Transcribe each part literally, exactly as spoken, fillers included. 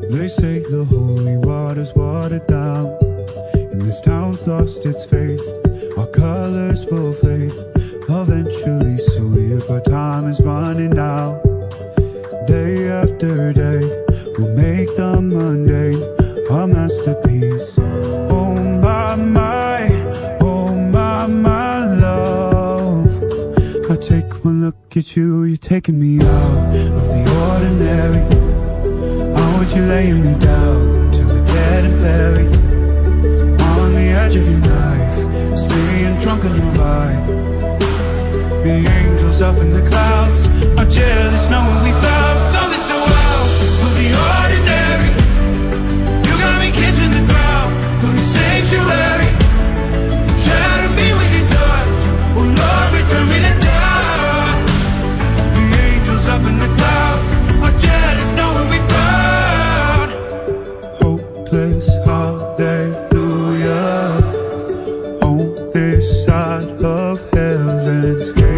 They say the holy water's watered down, and this town's lost its faith. Our colors will fade eventually, so if our time is running out, day after day, we'll make the mundane our masterpiece. Oh my, my, oh my, my love, I take one look at you, you're taking me out of the ordinary. I want you laying me down till we're dead and buried, on the edge of your knife, staying drunk on your vibe. The angels up in the clouds are jealous knowing we found something so out of the ordinary. You got me kissing the ground from your sanctuary. Shatter me with your touch, oh Lord, return me to dust. The angels up in the clouds are jealous knowing we found hopeless hallelujah on this side of heaven's gate.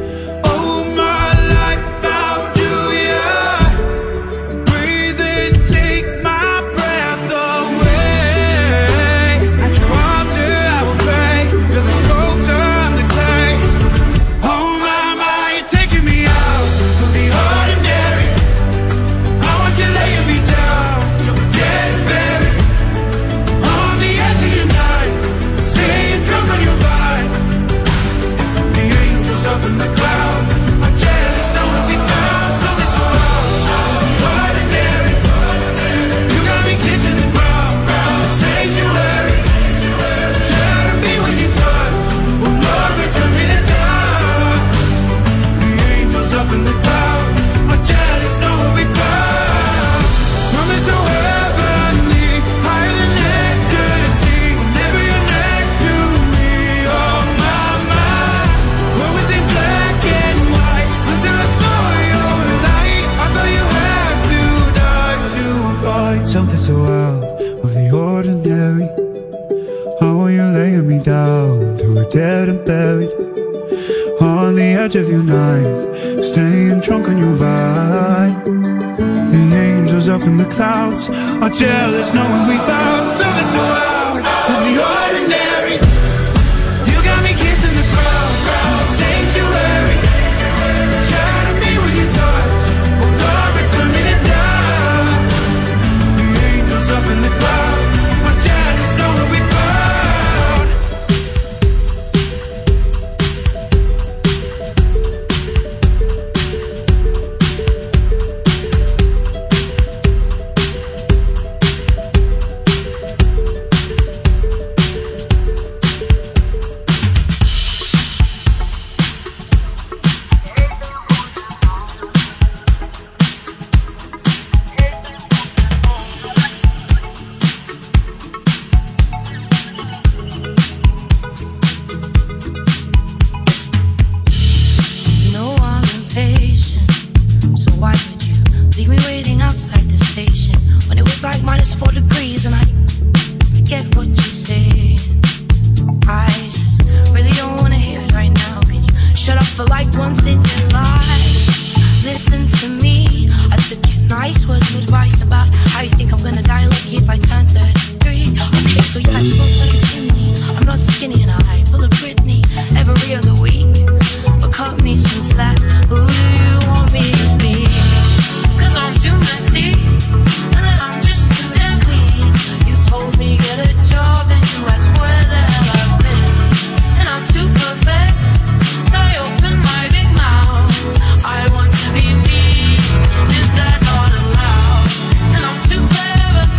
Something so out of the ordinary. How are you laying me down till we're dead and buried, on the edge of your knife, staying drunk on your vibe. The angels up in the clouds are jealous knowing we found something so out of the ordinary. You got me kissing the ground from the sanctuary. Shatter me with your touch, oh Lord, return me to dust. Up in the clouds, I'm jealous knowing we found. I want to be me. Is that not allowed? And I'm too clever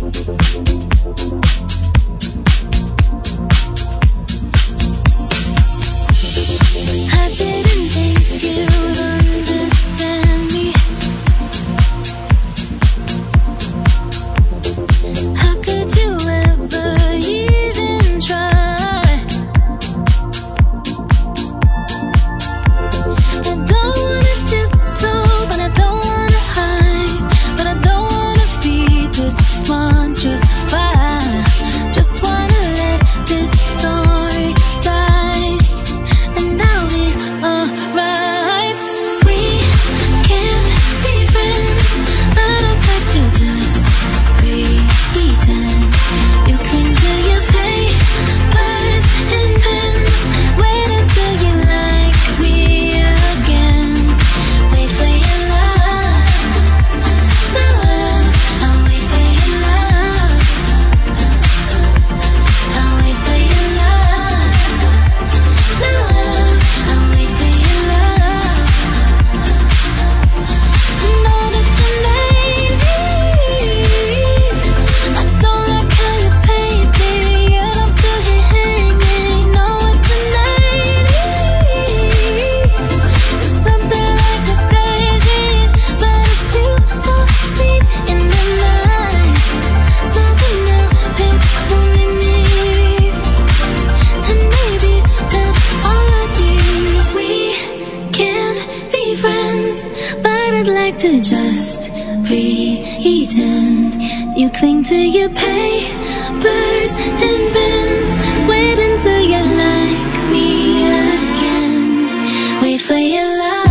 to just pretend. You cling to your papers and pens. Wait until you're like me again. Wait for your love.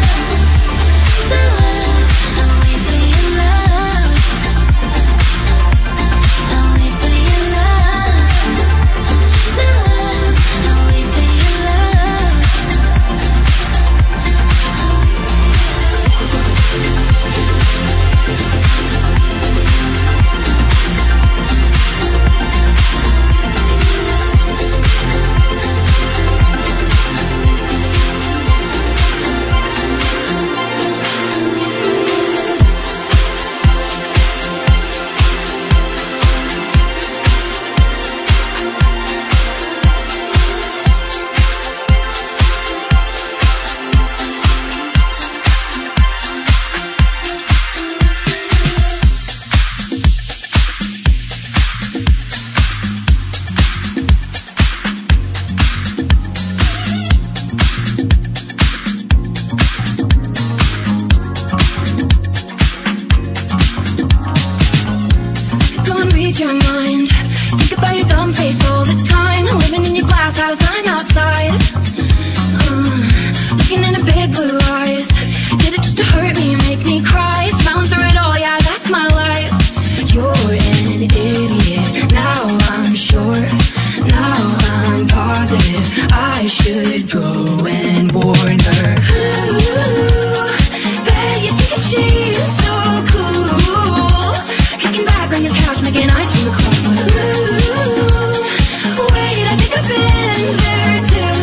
Your mind. Think about your dumb face all the time. Living in your glass house, I'm outside. Uh, looking into big blue eyes. Did it just to hurt me, make me cry? Smiling through it all, yeah, that's my life. You're an idiot, now I'm sure. Now I'm positive I should go and warn her. Ooh, bet you think that she's so cool. Kicking back on your couch, making eyes from across the room. Wait, I think I've been there too.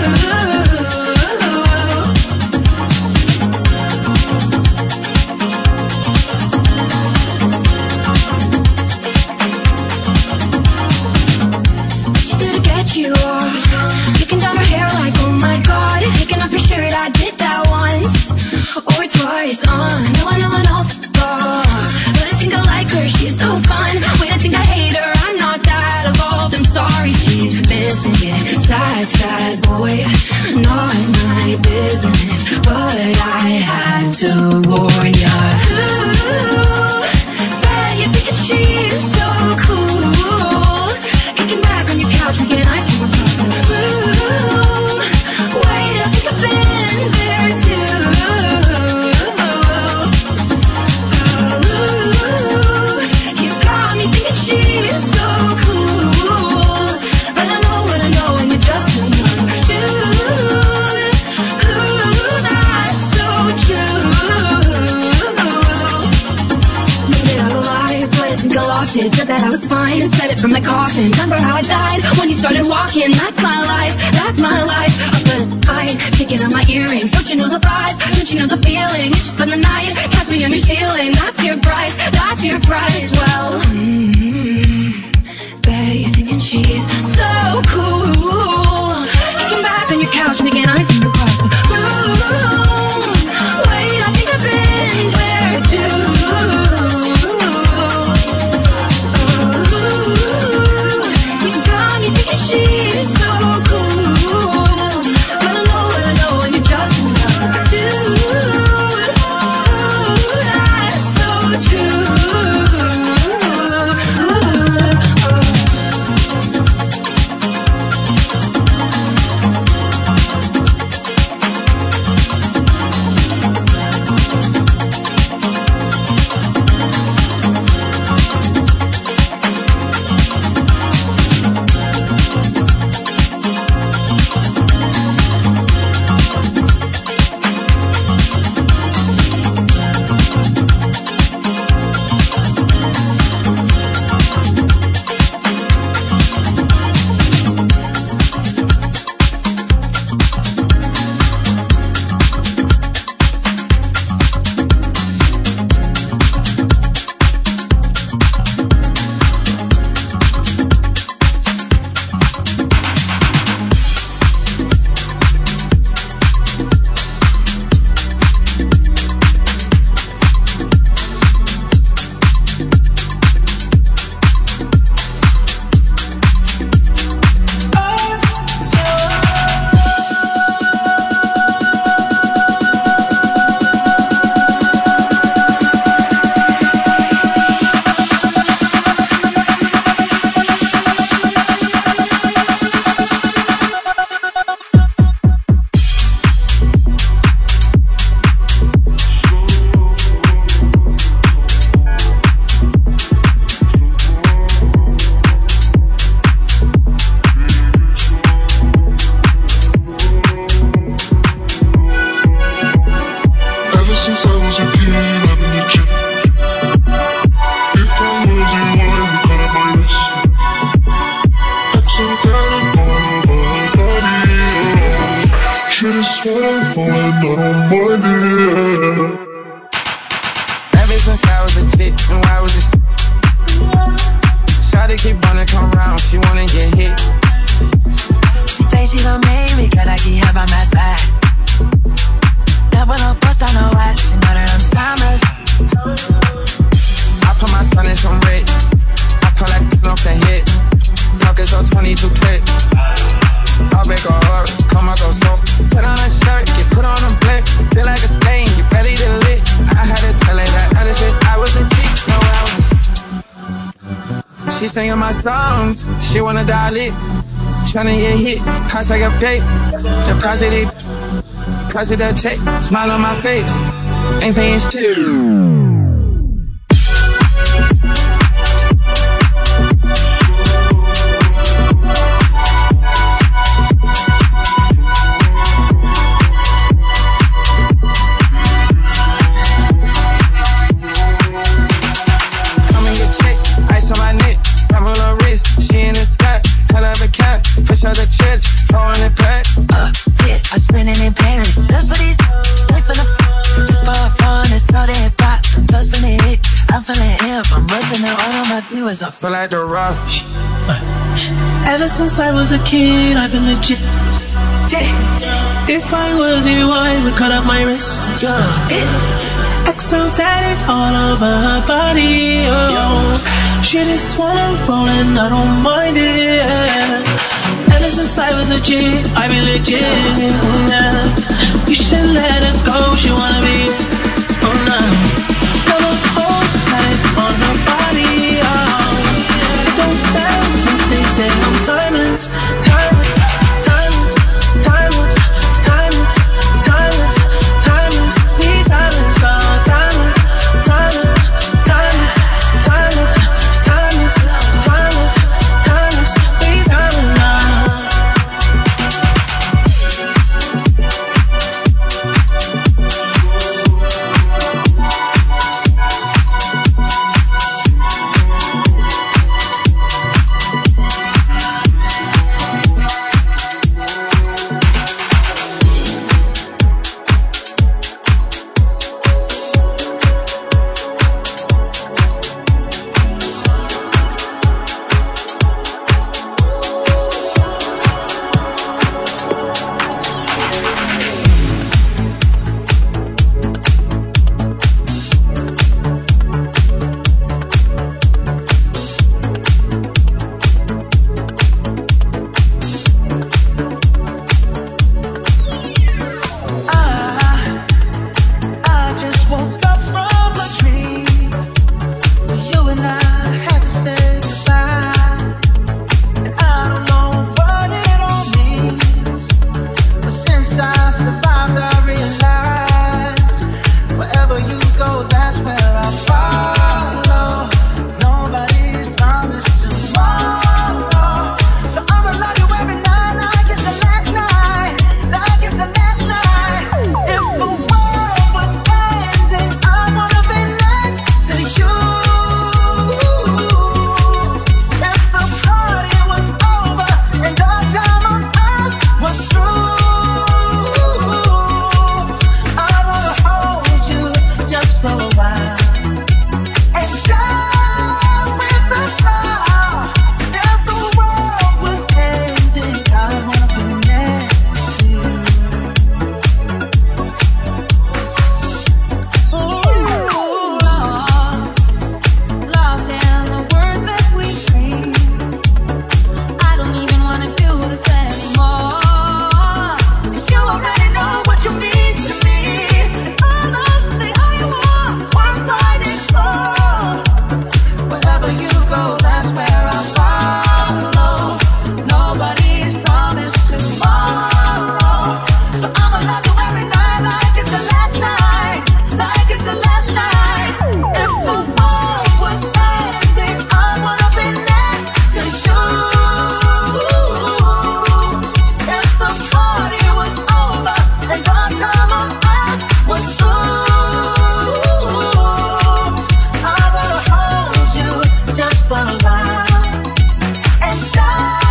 She did to get you off, taking down her hair like, oh my god. Taking off your shirt, I did that once or twice. Uh, no, I know I know. But I think I like her, she's so fun. Wait, I think I hate her, I'm not that evolved. I'm sorry, she's missing it. Sad, sad boy, not my business. But I had to warn ya. Ooh, bet you think that she's so cool. Kicking back on your couch, making eyes from across the room. Wait, I think I've been there too. She's so cool, but I know what I know, and you're just a young dude. Ooh, that's so true. Made it out alive, but I think I lost it. Said that I was fine and said it from my coffin. Remember how I died when you started walking? That's my life, that's my life. Oh, but it's fine, taking out my earrings. Don't you know the vibe? Don't you know the feeling? You just spend the night, catch me on your ceiling. That's your price, that's your price. Well, mm-hmm. don't mind it. Ever since I was a chick, and why was it? Shawty keep wanna come round, she wanna get hit. She say she gon' make me, gotta keep her by my side. Never no bust on no watch, she know that I'm timeless. I put my son in some red, I pull that off the hit. Talkin' so twenty-two clip. I'll break her heart, come out go so. Put on a shirt, get put on a blick. Feel like a stain, get ready to lit. I had to tell her that other shit, I was a geek, no I was. She singing my songs, she wanna dial it. Tryna get hit, price I get paid. The price of the, price of that check. Smile on my face, ain't paying shit. I feel like the rush. Ever since I was a kid, I've been legit. If I was you, I would cut up my wrist. Exo tatted all over her body. Oh, she just wanna roll and I don't mind it. Ever since I was a kid, I've been legit. You should let her go, she wanna be. Oh no, never hold tight on her body. Oh. They say I'm timeless, timeless, timeless, timeless, timeless, timeless, timeless, we timeless, oh, timeless, timeless, timeless, timeless, timeless, timeless, timeless, we timeless, oh.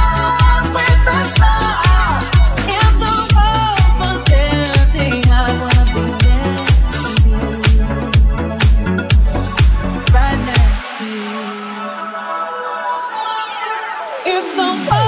I with the